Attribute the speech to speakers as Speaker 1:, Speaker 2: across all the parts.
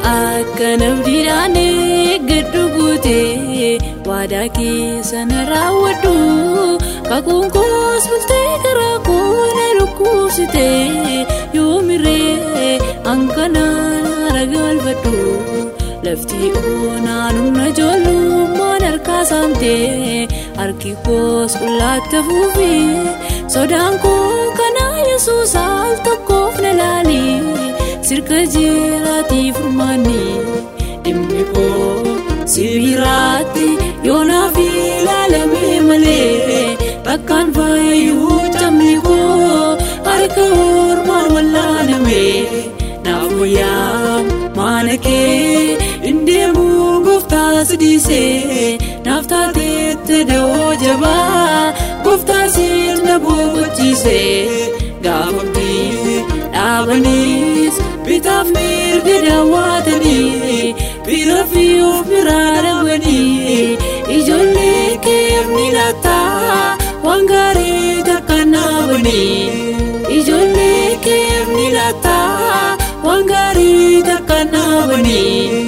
Speaker 1: akkana abdiidhaan gaddu guutee waadaa keessa na raawwadhu kakuun koos bultee karaa koona dhukkubsitee yoomirree hanqanaan aragalfadhu lafti oonaan humna ijoollummaan harkaa saamtee harki koos qullaatti fuufee sodaan koo kanaa Yesuus al tokkoof na laali sirka jiraatii furmaanni dhimmi koo sibiiraatti yoonaaf ilaalamee malee bakkaan fayyuu camni koo harka ormaan wallaanamee naaf wayyaa maana kee indeemuu gooftaa sidiisee naaf taateette da'oo jabaa gooftaa sirna boqochiisee gaafamtii dhaabaniis bitaaf mirga daawwatanii bira fi of biraa dhabanii ijoollee keef ni laataa waan gaarii takka naabanii ijoollee keef ni laataa waan gaarii takka naabanii.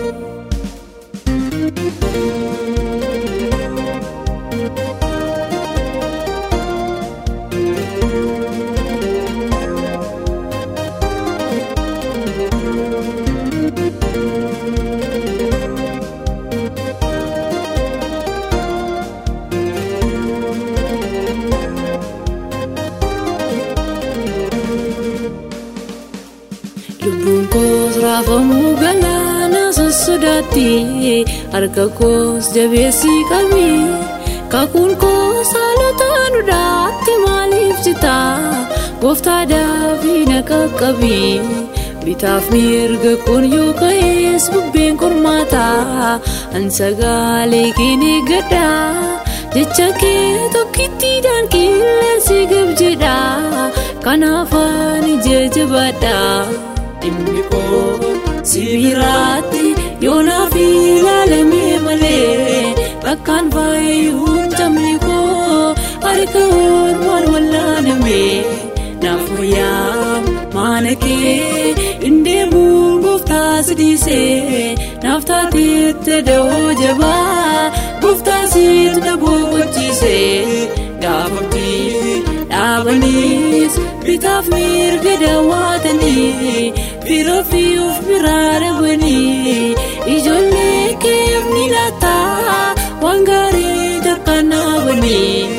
Speaker 1: Lubbuun koos raafamuu galaana sossodaatti harka koos jabeessii qabi kakuun koos haalota duudhaatti maaliif jita gooftaa daafii na qaqqabi bitaaf mirga kun yoo ka'ees bubbeen qormaataa ansagaalee keenee gaddaa jecha kee tokkittiidhaan qilleensi gabjedha kanaaf ani jajabaadha. Dhimmi koo sibiiraatti yoonaaf ilaalamee malee bakkaan fayyuu camni koo harka ormaan wallaanamee naaf wayyaa maana kee indeemuu gooftaa sidiisee naaf taateette da'oo jabaa gooftaa sirna boqochiisee gaafamtii dhaabaniis bitaaf mirga daawwatanii bira fi of biraa dhabanii ijoollee keef ni laataa waan gaarii takka naabanii.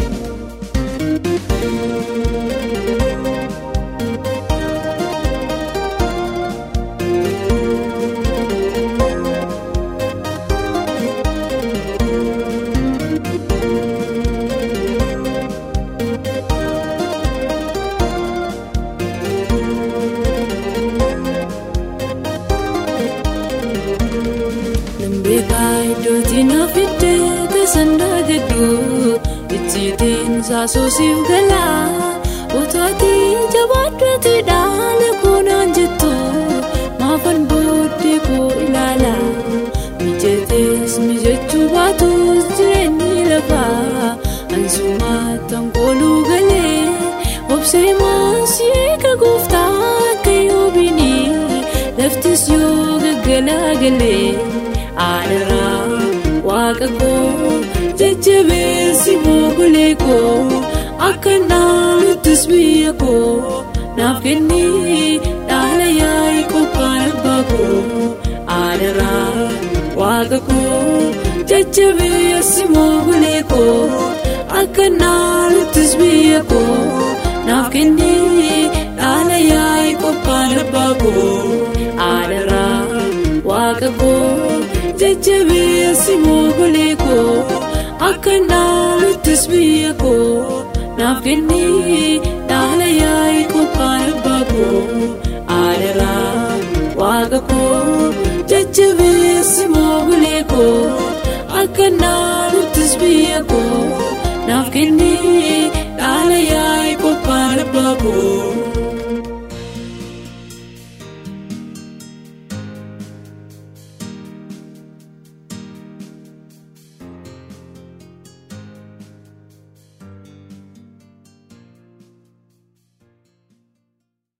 Speaker 1: Dootina fidee tasandaa gadduu ijjiitiin saasuusiif galaa otaatii jabaadduutii dhaala koonaan jettu maafan booddee koo ilaala mijatees mijachuu baatus jireenyi lafaa ansumaattan kooluu galee obsee maasii eega gooftaa akka yoobinii laftis yoo gaggalaa galee. Aadaraa waaqa koo jajjabeessi moogulee koo akka naaluttis biyya koo naaf kennii dhaala yaa'ii qophaan abbaa koo. Aadaraa waaqa koo jajjabeessi moogulee koo akka naaluttis biyya koo naaf kennii dhaala yaa'ii qophaan abbaa koo. Aadaraa waaqa koo jajjabeessi moogulee koo akka naaluttis biyya koo naaf kennii dhaala yaa'ii qophaan abbaa koo. Aadaraa waaqa koo jajjabeessi moogulee koo akka naaluttis biyya koo naaf kennii dhaala yaa'ii qophaan abbaa koo.